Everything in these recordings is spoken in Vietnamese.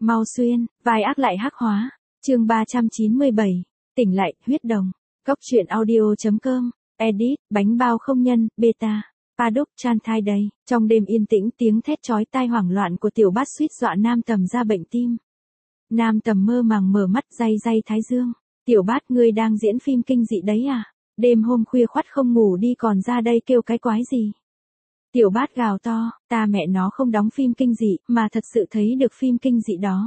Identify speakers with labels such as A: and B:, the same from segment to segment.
A: Mau xuyên, vai ác lại hắc hóa. Chương 397. Tỉnh lại, huyết đồng. Cốc truyện audio.com. Edit, bánh bao không nhân, beta. Paddock chan thai đầy. Trong đêm yên tĩnh, tiếng thét chói tai hoảng loạn của tiểu bát suýt dọa Nam Tầm ra bệnh tim. Nam Tầm mơ màng mở mắt day thái dương. Tiểu bát, ngươi đang diễn phim kinh dị đấy à? Đêm hôm khuya khoắt không ngủ đi còn ra đây kêu cái quái gì? Tiểu bát gào to, ta mẹ nó không đóng phim kinh dị, mà thật sự thấy được phim kinh dị đó.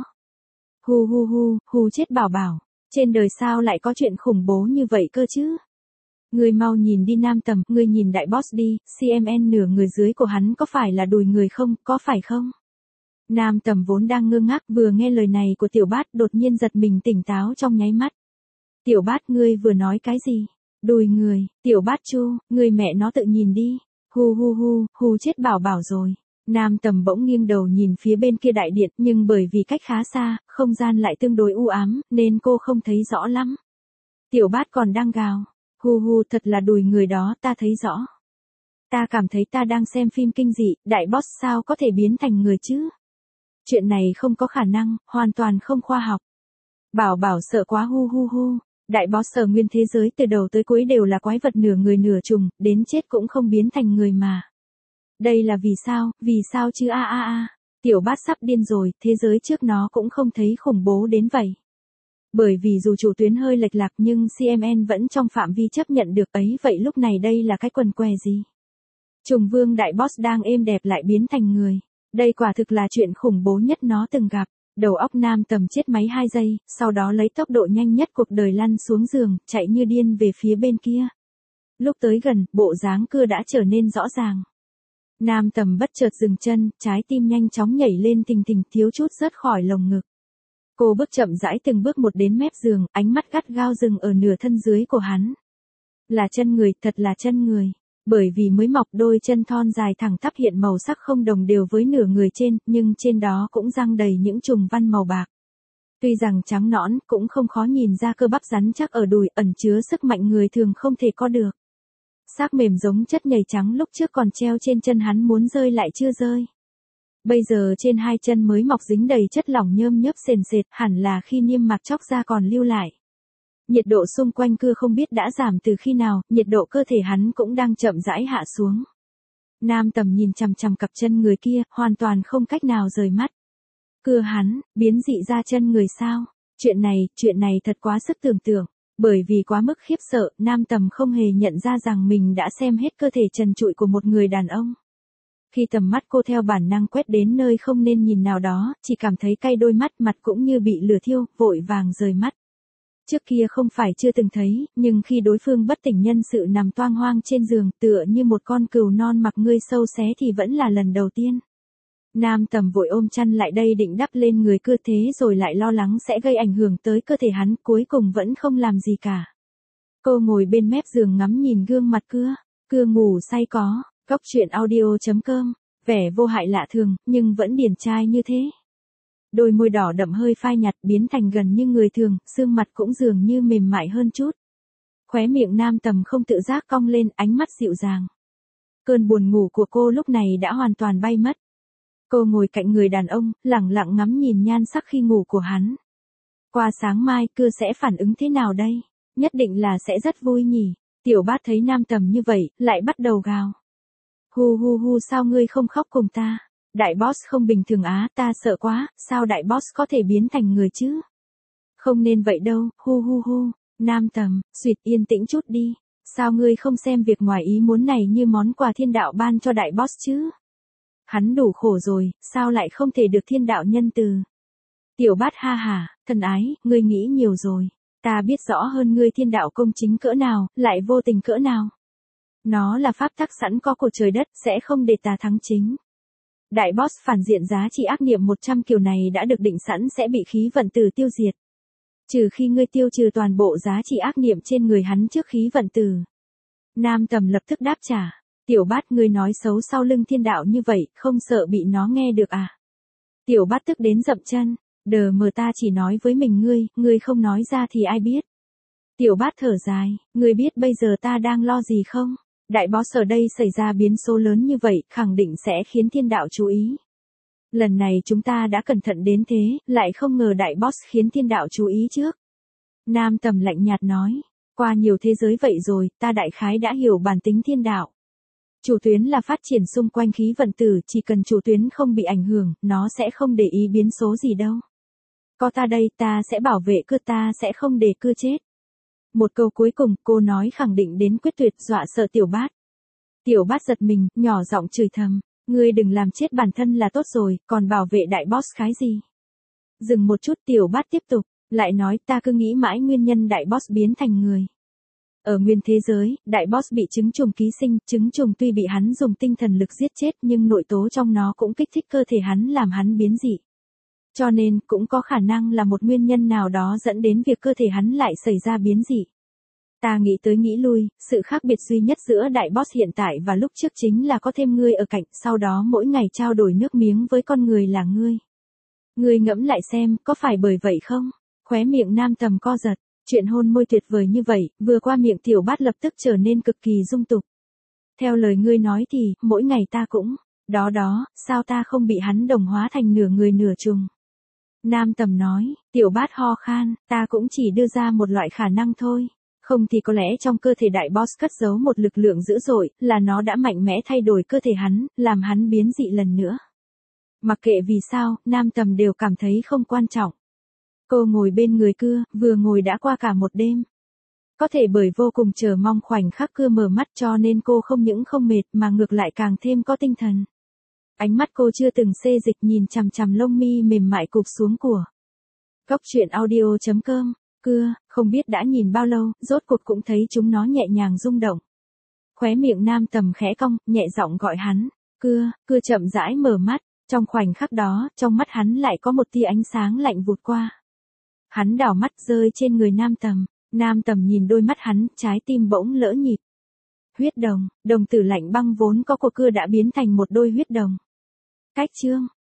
A: Hu chết bảo bảo, trên đời sao lại có chuyện khủng bố như vậy cơ chứ? Ngươi mau nhìn đi Nam Tầm, ngươi nhìn đại boss đi, CMN nửa người dưới của hắn có phải là đùi người không, có phải không? Nam Tầm vốn đang ngơ ngác vừa nghe lời này của tiểu bát đột nhiên giật mình tỉnh táo trong nháy mắt. Tiểu bát, ngươi vừa nói cái gì? Đùi người, tiểu bát chu, ngươi mẹ nó tự nhìn đi. Hu chết bảo bảo rồi. Nam Tầm bỗng nghiêng đầu nhìn phía bên kia đại điện, nhưng bởi vì cách khá xa, không gian lại tương đối u ám, nên cô không thấy rõ lắm. Tiểu bát còn đang gào. Thật là đùi người đó, ta thấy rõ. Ta cảm thấy ta đang xem phim kinh dị, đại boss sao có thể biến thành người chứ? Chuyện này không có khả năng, hoàn toàn không khoa học. Bảo bảo sợ quá Đại boss ở nguyên thế giới từ đầu tới cuối đều là quái vật nửa người nửa trùng, đến chết cũng không biến thành người mà. Đây là vì sao chứ Tiểu bát sắp điên rồi, thế giới trước nó cũng không thấy khủng bố đến vậy. Bởi vì dù chủ tuyến hơi lệch lạc nhưng CMN vẫn trong phạm vi chấp nhận được ấy, vậy lúc này đây là cái quần què gì? Trùng vương đại boss đang êm đẹp lại biến thành người. Đây quả thực là chuyện khủng bố nhất nó từng gặp. Đầu óc Nam Tầm chết máy 2 giây, sau đó lấy tốc độ nhanh nhất cuộc đời lăn xuống giường, chạy như điên về phía bên kia. Lúc tới gần, bộ dáng cưa đã trở nên rõ ràng. Nam Tầm bất chợt dừng chân, trái tim nhanh chóng nhảy lên thình thình, thiếu chút rớt khỏi lồng ngực. Cô bước chậm rãi từng bước một đến mép giường, ánh mắt gắt gao dừng ở nửa thân dưới của hắn. Là chân người, thật là chân người. Bởi vì mới mọc đôi chân thon dài thẳng tắp hiện màu sắc không đồng đều với nửa người trên, nhưng trên đó cũng răng đầy những trùng văn màu bạc. Tuy rằng trắng nõn, cũng không khó nhìn ra cơ bắp rắn chắc ở đùi, ẩn chứa sức mạnh người thường không thể có được. Xác mềm giống chất nhầy trắng lúc trước còn treo trên chân hắn muốn rơi lại chưa rơi. Bây giờ trên hai chân mới mọc dính đầy chất lỏng nhơm nhớp sền sệt, hẳn là khi niêm mạc chóc ra còn lưu lại. Nhiệt độ xung quanh cưa không biết đã giảm từ khi nào, nhiệt độ cơ thể hắn cũng đang chậm rãi hạ xuống. Nam Tầm nhìn chằm chằm cặp chân người kia, hoàn toàn không cách nào rời mắt. Cưa hắn, biến dị ra chân người sao? Chuyện này thật quá sức tưởng tượng. Bởi vì quá mức khiếp sợ, Nam Tầm không hề nhận ra rằng mình đã xem hết cơ thể trần trụi của một người đàn ông. Khi tầm mắt cô theo bản năng quét đến nơi không nên nhìn nào đó, chỉ cảm thấy cay đôi mắt, mặt cũng như bị lửa thiêu, vội vàng rời mắt. Trước kia không phải chưa từng thấy, nhưng khi đối phương bất tỉnh nhân sự nằm toang hoang trên giường, tựa như một con cừu non mặc ngươi sâu xé thì vẫn là lần đầu tiên. Nam Tầm vội ôm chăn lại đây định đắp lên người cưa, thế rồi lại lo lắng sẽ gây ảnh hưởng tới cơ thể hắn, cuối cùng vẫn không làm gì cả. Cô ngồi bên mép giường ngắm nhìn gương mặt cưa ngủ say có. Cốc truyện audio.com. Vẻ vô hại lạ thường, nhưng vẫn điển trai như thế. Đôi môi đỏ đậm hơi phai nhạt biến thành gần như người thường, xương mặt cũng dường như mềm mại hơn chút. Khóe miệng Nam Tầm không tự giác cong lên, ánh mắt dịu dàng. Cơn buồn ngủ của cô lúc này đã hoàn toàn bay mất. Cô ngồi cạnh người đàn ông, lẳng lặng ngắm nhìn nhan sắc khi ngủ của hắn. Qua sáng mai, cưa sẽ phản ứng thế nào đây? Nhất định là sẽ rất vui nhỉ. Tiểu bát thấy Nam Tầm như vậy, lại bắt đầu gào. Sao ngươi không khóc cùng ta? Đại boss không bình thường ta sợ quá, sao đại boss có thể biến thành người chứ? Không nên vậy đâu, Nam Tầm, xuyệt yên tĩnh chút đi. Sao ngươi không xem việc ngoài ý muốn này như món quà thiên đạo ban cho đại boss chứ? Hắn đủ khổ rồi, sao lại không thể được thiên đạo nhân từ? Tiểu bát ha hả, thân ái, ngươi nghĩ nhiều rồi. Ta biết rõ hơn ngươi thiên đạo công chính cỡ nào, lại vô tình cỡ nào. Nó là pháp tắc sẵn có của trời đất, sẽ không để ta thắng chính. Đại boss phản diện giá trị ác niệm 100 kiểu này đã được định sẵn sẽ bị khí vận tử tiêu diệt. Trừ khi ngươi tiêu trừ toàn bộ giá trị ác niệm trên người hắn trước khí vận tử. Nam Tầm lập tức đáp trả. Tiểu bát, ngươi nói xấu sau lưng thiên đạo như vậy, không sợ bị nó nghe được à? Tiểu bát tức đến dậm chân. Đờ mờ, ta chỉ nói với mình ngươi không nói ra thì ai biết. Tiểu bát thở dài, ngươi biết bây giờ ta đang lo gì không? Đại boss ở đây xảy ra biến số lớn như vậy, khẳng định sẽ khiến thiên đạo chú ý. Lần này chúng ta đã cẩn thận đến thế, lại không ngờ đại boss khiến thiên đạo chú ý trước. Nam Tầm lạnh nhạt nói, qua nhiều thế giới vậy rồi, ta đại khái đã hiểu bản tính thiên đạo. Chủ tuyến là phát triển xung quanh khí vận tử, chỉ cần chủ tuyến không bị ảnh hưởng, nó sẽ không để ý biến số gì đâu. Có ta đây, ta sẽ bảo vệ cưa, ta sẽ không để cưa chết. Một câu cuối cùng, cô nói khẳng định đến quyết tuyệt, dọa sợ Tiểu Bát. Tiểu Bát giật mình, nhỏ giọng chửi thầm, ngươi đừng làm chết bản thân là tốt rồi, còn bảo vệ đại boss cái gì. Dừng một chút, Tiểu Bát tiếp tục, lại nói, ta cứ nghĩ mãi nguyên nhân đại boss biến thành người. Ở nguyên thế giới, đại boss bị chứng trùng ký sinh, chứng trùng tuy bị hắn dùng tinh thần lực giết chết nhưng nội tố trong nó cũng kích thích cơ thể hắn làm hắn biến dị. Cho nên, cũng có khả năng là một nguyên nhân nào đó dẫn đến việc cơ thể hắn lại xảy ra biến dị. Ta nghĩ tới nghĩ lui, sự khác biệt duy nhất giữa đại boss hiện tại và lúc trước chính là có thêm ngươi ở cạnh, sau đó mỗi ngày trao đổi nước miếng với con người là ngươi. Ngươi ngẫm lại xem, có phải bởi vậy không? Khóe miệng Nam Tầm co giật, chuyện hôn môi tuyệt vời như vậy, vừa qua miệng Tiểu Bát lập tức trở nên cực kỳ dung tục. Theo lời ngươi nói thì, mỗi ngày ta cũng, đó, sao ta không bị hắn đồng hóa thành nửa người nửa trùng? Nam Tầm nói, Tiểu Bát ho khan, ta cũng chỉ đưa ra một loại khả năng thôi. Không thì có lẽ trong cơ thể đại boss cất giấu một lực lượng dữ dội, là nó đã mạnh mẽ thay đổi cơ thể hắn, làm hắn biến dị lần nữa. Mặc kệ vì sao, Nam Tầm đều cảm thấy không quan trọng. Cô ngồi bên người cưa, vừa ngồi đã qua cả một đêm. Có thể bởi vô cùng chờ mong khoảnh khắc cưa mở mắt cho nên cô không những không mệt mà ngược lại càng thêm có tinh thần. Ánh mắt cô chưa từng xê dịch nhìn chằm chằm lông mi mềm mại cụp xuống của. Góc truyện audio.com, cưa, không biết đã nhìn bao lâu, rốt cuộc cũng thấy chúng nó nhẹ nhàng rung động. Khóe miệng Nam Tầm khẽ cong, nhẹ giọng gọi hắn, cưa chậm rãi mở mắt, trong khoảnh khắc đó, trong mắt hắn lại có một tia ánh sáng lạnh vụt qua. Hắn đảo mắt rơi trên người Nam Tầm nhìn đôi mắt hắn, trái tim bỗng lỡ nhịp. Huyết đồng tử lạnh băng vốn có của cưa đã biến thành một đôi huyết đồng. Cách chương